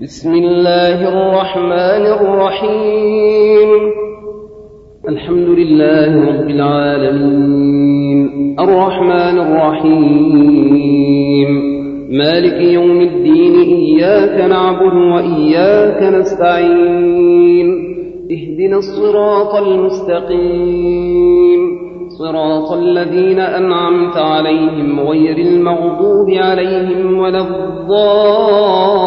بسم الله الرحمن الرحيم. الحمد لله رب العالمين الرحمن الرحيم مالك يوم الدين إياك نعبد وإياك نستعين اهدنا الصراط المستقيم صراط الذين أنعمت عليهم غير المغضوب عليهم ولا الضالين